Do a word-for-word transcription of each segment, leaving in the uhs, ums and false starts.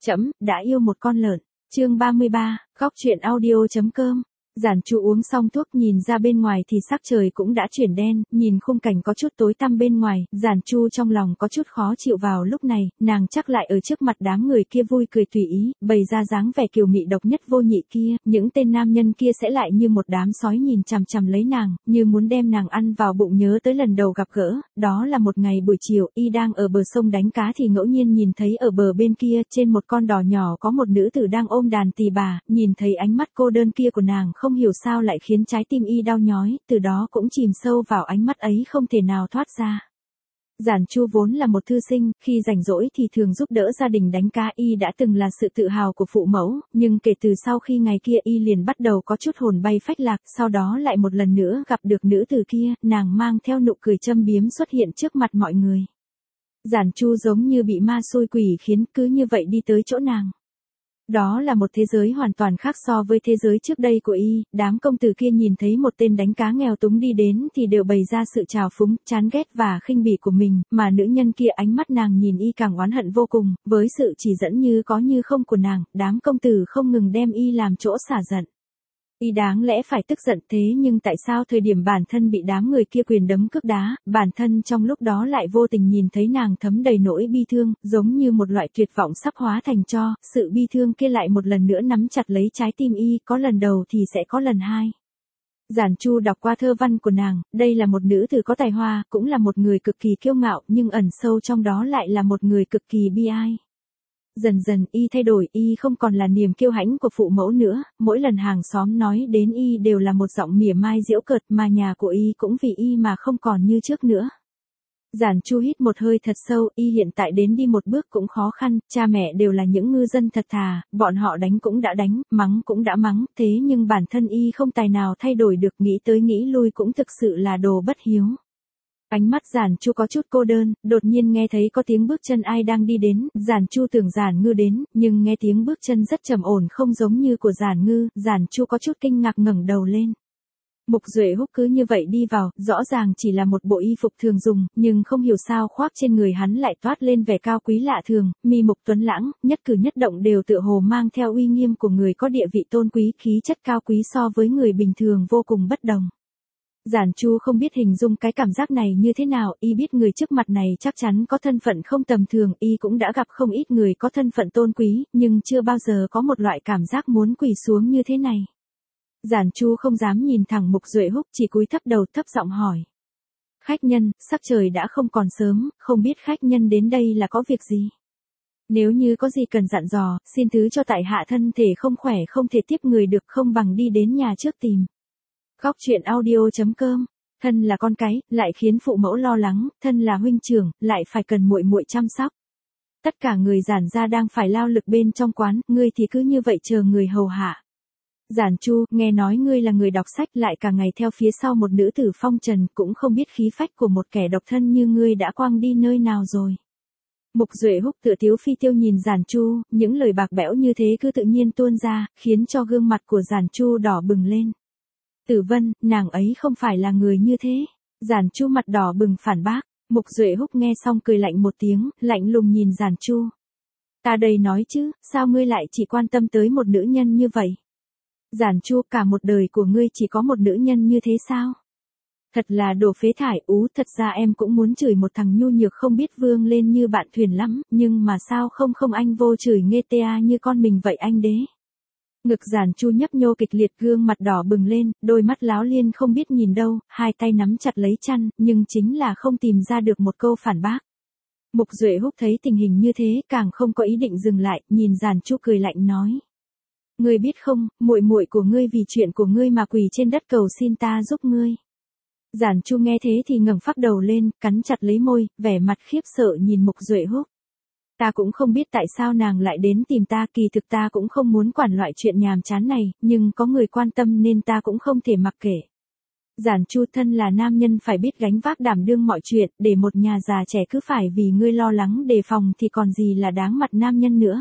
Trẫm đã yêu một con lợn. Chương ba mươi ba, góc truyện audio chấm com. Giản Chu uống xong thuốc nhìn ra bên ngoài thì sắc trời cũng đã chuyển đen, nhìn khung cảnh có chút tối tăm bên ngoài, Giản Chu trong lòng có chút khó chịu vào lúc này, nàng chắc lại ở trước mặt đám người kia vui cười tùy ý, bày ra dáng vẻ kiều mị độc nhất vô nhị kia, những tên nam nhân kia sẽ lại như một đám sói nhìn chằm chằm lấy nàng, như muốn đem nàng ăn vào bụng. Nhớ tới lần đầu gặp gỡ, đó là một ngày buổi chiều, y đang ở bờ sông đánh cá thì ngẫu nhiên nhìn thấy ở bờ bên kia, trên một con đò nhỏ có một nữ tử đang ôm đàn tỳ bà, nhìn thấy ánh mắt cô đơn kia của nàng không hiểu sao lại khiến trái tim y đau nhói, từ đó cũng chìm sâu vào ánh mắt ấy không thể nào thoát ra. Giản Chu vốn là một thư sinh, khi rảnh rỗi thì thường giúp đỡ gia đình đánh cá, y đã từng là sự tự hào của phụ mẫu, nhưng kể từ sau khi ngày kia y liền bắt đầu có chút hồn bay phách lạc, sau đó lại một lần nữa gặp được nữ tử kia, nàng mang theo nụ cười châm biếm xuất hiện trước mặt mọi người. Giản Chu giống như bị ma xui quỷ khiến, cứ như vậy đi tới chỗ nàng. Đó là một thế giới hoàn toàn khác so với thế giới trước đây của y, đám công tử kia nhìn thấy một tên đánh cá nghèo túng đi đến thì đều bày ra sự trào phúng, chán ghét và khinh bỉ của mình, mà nữ nhân kia ánh mắt nàng nhìn y càng oán hận vô cùng, với sự chỉ dẫn như có như không của nàng, đám công tử không ngừng đem y làm chỗ xả giận. Y đáng lẽ phải tức giận thế nhưng tại sao thời điểm bản thân bị đám người kia quyền đấm cước đá, bản thân trong lúc đó lại vô tình nhìn thấy nàng thấm đầy nỗi bi thương, giống như một loại tuyệt vọng sắp hóa thành tro, sự bi thương kia lại một lần nữa nắm chặt lấy trái tim y, có lần đầu thì sẽ có lần hai. Giản Chu đọc qua thơ văn của nàng, đây là một nữ tử có tài hoa, cũng là một người cực kỳ kiêu ngạo, nhưng ẩn sâu trong đó lại là một người cực kỳ bi ai. Dần dần y thay đổi, y không còn là niềm kiêu hãnh của phụ mẫu nữa, mỗi lần hàng xóm nói đến y đều là một giọng mỉa mai giễu cợt, mà nhà của y cũng vì y mà không còn như trước nữa. Giản Chu hít một hơi thật sâu, y hiện tại đến đi một bước cũng khó khăn, cha mẹ đều là những ngư dân thật thà, bọn họ đánh cũng đã đánh, mắng cũng đã mắng, thế nhưng bản thân y không tài nào thay đổi được, nghĩ tới nghĩ lui cũng thực sự là đồ bất hiếu. Ánh mắt Giản Chu có chút cô đơn, đột nhiên nghe thấy có tiếng bước chân ai đang đi đến, Giản Chu tưởng Giản Ngư đến, nhưng nghe tiếng bước chân rất trầm ổn không giống như của Giản Ngư, Giản Chu có chút kinh ngạc ngẩng đầu lên. Mục Duệ Húc cứ như vậy đi vào, rõ ràng chỉ là một bộ y phục thường dùng, nhưng không hiểu sao khoác trên người hắn lại toát lên vẻ cao quý lạ thường, mi mục tuấn lãng, nhất cử nhất động đều tựa hồ mang theo uy nghiêm của người có địa vị tôn quý, khí chất cao quý so với người bình thường vô cùng bất đồng. Giản Chu không biết hình dung cái cảm giác này như thế nào, y biết người trước mặt này chắc chắn có thân phận không tầm thường, y cũng đã gặp không ít người có thân phận tôn quý, nhưng chưa bao giờ có một loại cảm giác muốn quỳ xuống như thế này. Giản Chu không dám nhìn thẳng Mục Duệ Húc, chỉ cúi thấp đầu thấp giọng hỏi. Khách nhân, sắc trời đã không còn sớm, không biết khách nhân đến đây là có việc gì? Nếu như có gì cần dặn dò, xin thứ cho tại hạ thân thể không khỏe không thể tiếp người được, không bằng đi đến nhà trước tìm. Góc truyện audio chấm com. Thân là con cái, lại khiến phụ mẫu lo lắng, thân là huynh trưởng, lại phải cần muội muội chăm sóc. Tất cả người Giản gia đang phải lao lực bên trong quán, ngươi thì cứ như vậy chờ người hầu hạ. Giản Chu, nghe nói ngươi là người đọc sách lại cả ngày theo phía sau một nữ tử phong trần, cũng không biết khí phách của một kẻ độc thân như ngươi đã quăng đi nơi nào rồi. Mục Duệ Húc tựa tiếu phi tiêu nhìn Giản Chu, những lời bạc bẽo như thế cứ tự nhiên tuôn ra, khiến cho gương mặt của Giản Chu đỏ bừng lên. Tử Vân, nàng ấy không phải là người như thế. Giản Chu mặt đỏ bừng phản bác. Mục Duệ Húc nghe xong cười lạnh một tiếng, lạnh lùng nhìn Giản Chu. Ta đây nói chứ, sao ngươi lại chỉ quan tâm tới một nữ nhân như vậy? Giản Chu, cả một đời của ngươi chỉ có một nữ nhân như thế sao? Thật là đồ phế thải. Ú, thật ra em cũng muốn chửi một thằng nhu nhược không biết vương lên như bạn thuyền lắm, nhưng mà sao không không anh vô chửi nghe tea như con mình vậy anh đế? Ngực Giản Chu nhấp nhô kịch liệt, gương mặt đỏ bừng lên, đôi mắt láo liên không biết nhìn đâu, hai tay nắm chặt lấy chăn, nhưng chính là không tìm ra được một câu phản bác. Mục Duệ Húc thấy tình hình như thế, càng không có ý định dừng lại, nhìn Giản Chu cười lạnh nói. Ngươi biết không, muội muội của ngươi vì chuyện của ngươi mà quỳ trên đất cầu xin ta giúp ngươi. Giản Chu nghe thế thì ngẩng phát đầu lên, cắn chặt lấy môi, vẻ mặt khiếp sợ nhìn Mục Duệ Húc. Ta cũng không biết tại sao nàng lại đến tìm ta, kỳ thực ta cũng không muốn quản loại chuyện nhàm chán này, nhưng có người quan tâm nên ta cũng không thể mặc kệ. Giản Chu, thân là nam nhân phải biết gánh vác đảm đương mọi chuyện, để một nhà già trẻ cứ phải vì ngươi lo lắng đề phòng thì còn gì là đáng mặt nam nhân nữa.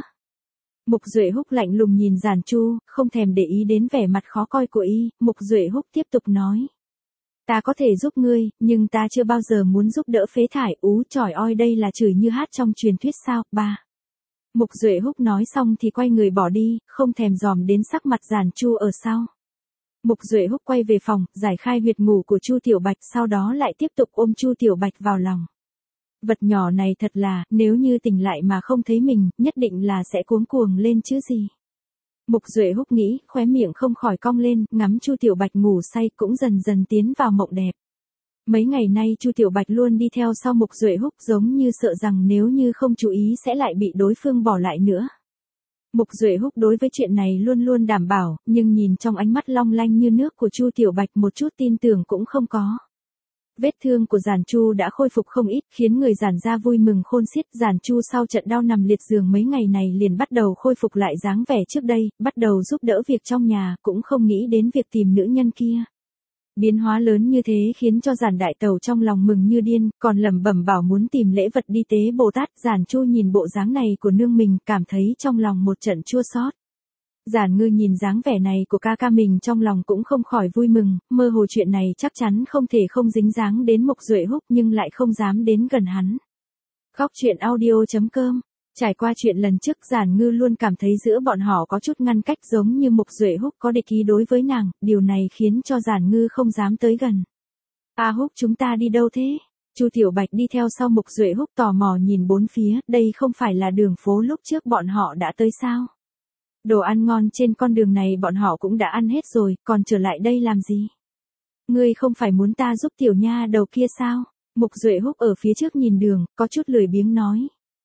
Mục Duệ Húc lạnh lùng nhìn Giản Chu, không thèm để ý đến vẻ mặt khó coi của y, Mục Duệ Húc tiếp tục nói. Ta có thể giúp ngươi, nhưng ta chưa bao giờ muốn giúp đỡ phế thải. Ú, chỏi oi, đây là chửi như hát trong truyền thuyết sao? Ba. Mục Duệ Húc nói xong thì quay người bỏ đi, không thèm dòm đến sắc mặt Giản Chu ở sau. Mục Duệ Húc quay về phòng, giải khai huyệt ngủ của Chu Tiểu Bạch, sau đó lại tiếp tục ôm Chu Tiểu Bạch vào lòng. Vật nhỏ này thật là, nếu như tỉnh lại mà không thấy mình, nhất định là sẽ cuống cuồng lên chứ gì. Mục Duệ Húc nghĩ, khóe miệng không khỏi cong lên, ngắm Chu Tiểu Bạch ngủ say cũng dần dần tiến vào mộng đẹp. Mấy ngày nay Chu Tiểu Bạch luôn đi theo sau Mục Duệ Húc, giống như sợ rằng nếu như không chú ý sẽ lại bị đối phương bỏ lại nữa. Mục Duệ Húc đối với chuyện này luôn luôn đảm bảo, nhưng nhìn trong ánh mắt long lanh như nước của Chu Tiểu Bạch một chút tin tưởng cũng không có. Vết thương của Giản Chu đã khôi phục không ít, khiến người Giản gia vui mừng khôn xiết. Giản Chu sau trận đau nằm liệt giường mấy ngày này liền bắt đầu khôi phục lại dáng vẻ trước đây, bắt đầu giúp đỡ việc trong nhà, cũng không nghĩ đến việc tìm nữ nhân kia. Biến hóa lớn như thế khiến cho Giản Đại Tẩu trong lòng mừng như điên, còn lẩm bẩm bảo muốn tìm lễ vật đi tế Bồ Tát. Giản Chu nhìn bộ dáng này của nương mình, cảm thấy trong lòng một trận chua xót. Giản Ngư nhìn dáng vẻ này của ca ca mình trong lòng cũng không khỏi vui mừng, mơ hồ chuyện này chắc chắn không thể không dính dáng đến Mục Duệ Húc nhưng lại không dám đến gần hắn. Khóc chuyện audio chấm com. Trải qua chuyện lần trước, Giản Ngư luôn cảm thấy giữa bọn họ có chút ngăn cách, giống như Mục Duệ Húc có địch ý đối với nàng, điều này khiến cho Giản Ngư không dám tới gần. A Húc, chúng ta đi đâu thế? Chu Tiểu Bạch đi theo sau Mục Duệ Húc tò mò nhìn bốn phía, đây không phải là đường phố lúc trước bọn họ đã tới sao? Đồ ăn ngon trên con đường này bọn họ cũng đã ăn hết rồi, còn trở lại đây làm gì? Ngươi không phải muốn ta giúp tiểu nha đầu kia sao? Mục Duệ Húc ở phía trước nhìn đường, có chút lười biếng nói.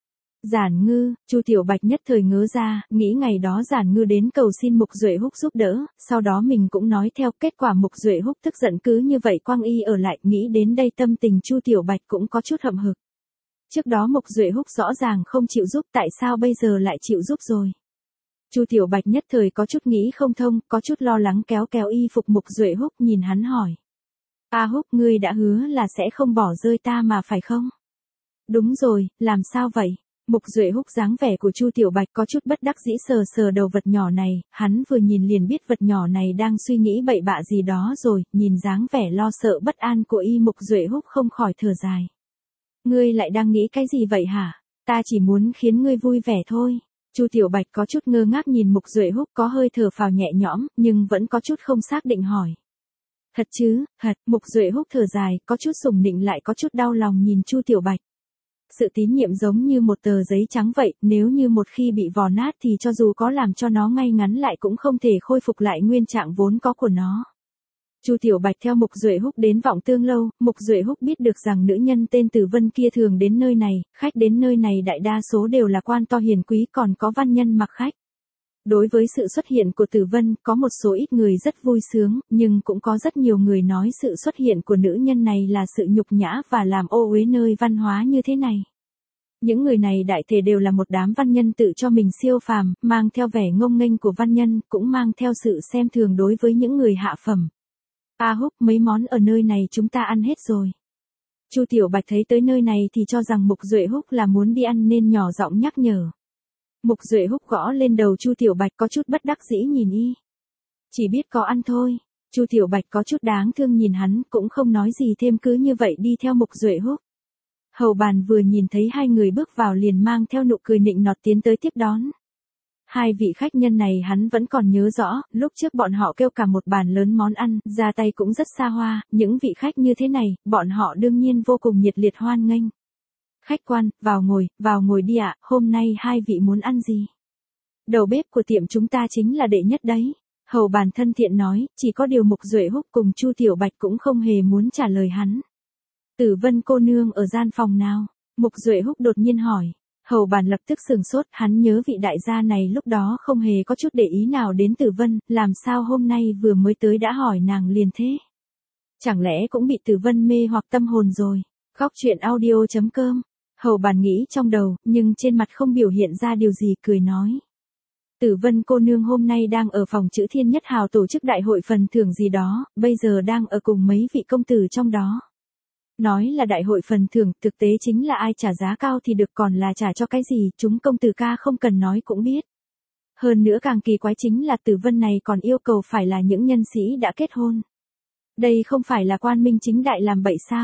Giản Ngư, Chu Tiểu Bạch nhất thời ngớ ra, nghĩ ngày đó Giản Ngư đến cầu xin Mục Duệ Húc giúp đỡ, sau đó mình cũng nói theo, kết quả Mục Duệ Húc tức giận cứ như vậy quang y ở lại, nghĩ đến đây tâm tình Chu Tiểu Bạch cũng có chút hậm hực. Trước đó Mục Duệ Húc rõ ràng không chịu giúp, tại sao bây giờ lại chịu giúp rồi? Chu Tiểu Bạch nhất thời có chút nghĩ không thông, có chút lo lắng kéo kéo y phục Mục Duệ Húc, nhìn hắn hỏi. A Húc, ngươi đã hứa là sẽ không bỏ rơi ta mà phải không? Đúng rồi, làm sao vậy? Mục Duệ Húc dáng vẻ của Chu Tiểu Bạch có chút bất đắc dĩ sờ sờ đầu vật nhỏ này, hắn vừa nhìn liền biết vật nhỏ này đang suy nghĩ bậy bạ gì đó rồi, nhìn dáng vẻ lo sợ bất an của y Mục Duệ Húc không khỏi thở dài. Ngươi lại đang nghĩ cái gì vậy hả? Ta chỉ muốn khiến ngươi vui vẻ thôi. Chu Tiểu Bạch có chút ngơ ngác nhìn Mục Duệ Húc, có hơi thở phào nhẹ nhõm, nhưng vẫn có chút không xác định hỏi. Thật chứ? Thật. Mục Duệ Húc thở dài, có chút sùng nịnh lại có chút đau lòng nhìn Chu Tiểu Bạch. Sự tín nhiệm giống như một tờ giấy trắng vậy, nếu như một khi bị vò nát thì cho dù có làm cho nó ngay ngắn lại cũng không thể khôi phục lại nguyên trạng vốn có của nó. Chu Tiểu Bạch theo Mục Duệ Húc đến Vọng Tương lâu, Mục Duệ Húc biết được rằng nữ nhân tên Tử Vân kia thường đến nơi này, khách đến nơi này đại đa số đều là quan to hiền quý, còn có văn nhân mặc khách. Đối với sự xuất hiện của Tử Vân, có một số ít người rất vui sướng, nhưng cũng có rất nhiều người nói sự xuất hiện của nữ nhân này là sự nhục nhã và làm ô uế nơi văn hóa như thế này. Những người này đại thể đều là một đám văn nhân tự cho mình siêu phàm, mang theo vẻ ngông nghênh của văn nhân, cũng mang theo sự xem thường đối với những người hạ phẩm. A Húc, mấy món ở nơi này chúng ta ăn hết rồi. Chu Tiểu Bạch thấy tới nơi này thì cho rằng Mục Duệ Húc là muốn đi ăn nên nhỏ giọng nhắc nhở. Mục Duệ Húc gõ lên đầu Chu Tiểu Bạch có chút bất đắc dĩ nhìn y. Chỉ biết có ăn thôi. Chu Tiểu Bạch có chút đáng thương nhìn hắn, cũng không nói gì thêm, cứ như vậy đi theo Mục Duệ Húc. Hầu Bàn vừa nhìn thấy hai người bước vào liền mang theo nụ cười nịnh nọt tiến tới tiếp đón. Hai vị khách nhân này hắn vẫn còn nhớ rõ, lúc trước bọn họ kêu cả một bàn lớn món ăn, ra tay cũng rất xa hoa, những vị khách như thế này, bọn họ đương nhiên vô cùng nhiệt liệt hoan nghênh. Khách quan, vào ngồi, vào ngồi đi ạ, hôm nay hai vị muốn ăn gì? Đầu bếp của tiệm chúng ta chính là đệ nhất đấy. Hầu Bàn thân thiện nói, chỉ có điều Mục Duệ Húc cùng Chu Tiểu Bạch cũng không hề muốn trả lời hắn. Tử Vân cô nương ở gian phòng nào? Mục Duệ Húc đột nhiên hỏi. Hầu Bàn lập tức sừng sốt, hắn nhớ vị đại gia này lúc đó không hề có chút để ý nào đến Tử Vân, làm sao hôm nay vừa mới tới đã hỏi nàng liền thế? Chẳng lẽ cũng bị Tử Vân mê hoặc tâm hồn rồi? Khóc chuyện audio chấm com. Hầu Bàn nghĩ trong đầu, nhưng trên mặt không biểu hiện ra điều gì, cười nói. Tử Vân cô nương hôm nay đang ở phòng Chữ Thiên Nhất Hào tổ chức đại hội phần thưởng gì đó, bây giờ đang ở cùng mấy vị công tử trong đó. Nói là đại hội phần thưởng, thực tế chính là ai trả giá cao thì được, còn là trả cho cái gì, chúng công tử ca không cần nói cũng biết. Hơn nữa càng kỳ quái chính là Tử Vân này còn yêu cầu phải là những nhân sĩ đã kết hôn. Đây không phải là quan minh chính đại làm bậy sao?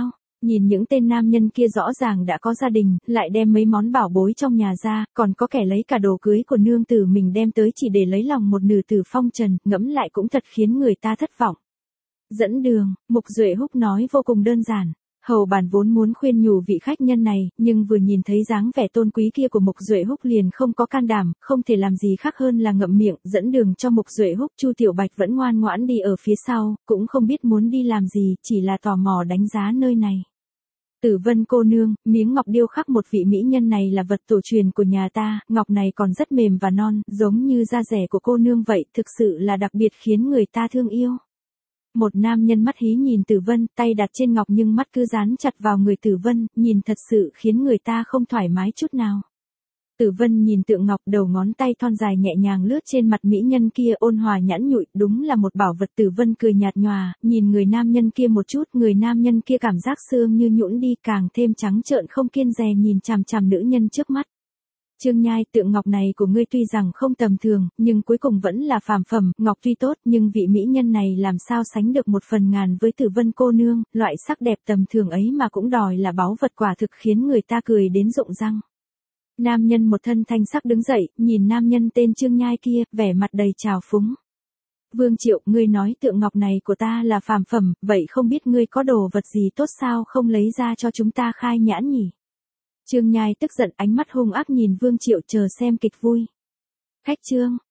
Nhìn những tên nam nhân kia rõ ràng đã có gia đình, lại đem mấy món bảo bối trong nhà ra, còn có kẻ lấy cả đồ cưới của nương tử mình đem tới chỉ để lấy lòng một nữ tử phong trần, ngẫm lại cũng thật khiến người ta thất vọng. Dẫn đường, Mục Duệ Húc nói vô cùng đơn giản. Hầu bản vốn muốn khuyên nhủ vị khách nhân này, nhưng vừa nhìn thấy dáng vẻ tôn quý kia của Mục Duệ Húc liền không có can đảm, không thể làm gì khác hơn là ngậm miệng, dẫn đường cho Mục Duệ Húc. Chu Tiểu Bạch vẫn ngoan ngoãn đi ở phía sau, cũng không biết muốn đi làm gì, chỉ là tò mò đánh giá nơi này. Tử Vân cô nương, miếng ngọc điêu khắc một vị mỹ nhân này là vật tổ truyền của nhà ta, ngọc này còn rất mềm và non, giống như da rẻ của cô nương vậy, thực sự là đặc biệt khiến người ta thương yêu. Một nam nhân mắt hí nhìn Tử Vân, tay đặt trên ngọc nhưng mắt cứ dán chặt vào người Tử Vân, nhìn thật sự khiến người ta không thoải mái chút nào. Tử Vân nhìn tượng ngọc, đầu ngón tay thon dài nhẹ nhàng lướt trên mặt mỹ nhân kia, ôn hòa nhẵn nhụi, đúng là một bảo vật. Tử Vân cười nhạt nhòa, nhìn người nam nhân kia một chút, người nam nhân kia cảm giác xương như nhũn đi, càng thêm trắng trợn không kiêng dè nhìn chằm chằm nữ nhân trước mắt. Trương Nhai, tượng ngọc này của ngươi tuy rằng không tầm thường, nhưng cuối cùng vẫn là phàm phẩm, ngọc tuy tốt nhưng vị mỹ nhân này làm sao sánh được một phần ngàn với Tử Vân cô nương, loại sắc đẹp tầm thường ấy mà cũng đòi là báu vật, quả thực khiến người ta cười đến rụng răng. Nam nhân một thân thanh sắc đứng dậy, nhìn nam nhân tên Trương Nhai kia, vẻ mặt đầy trào phúng. Vương Triệu, ngươi nói tượng ngọc này của ta là phàm phẩm, vậy không biết ngươi có đồ vật gì tốt sao không lấy ra cho chúng ta khai nhãn nhỉ? Trương Nhai tức giận, ánh mắt hung ác nhìn Vương Triệu, chờ xem kịch vui. Khách Trương,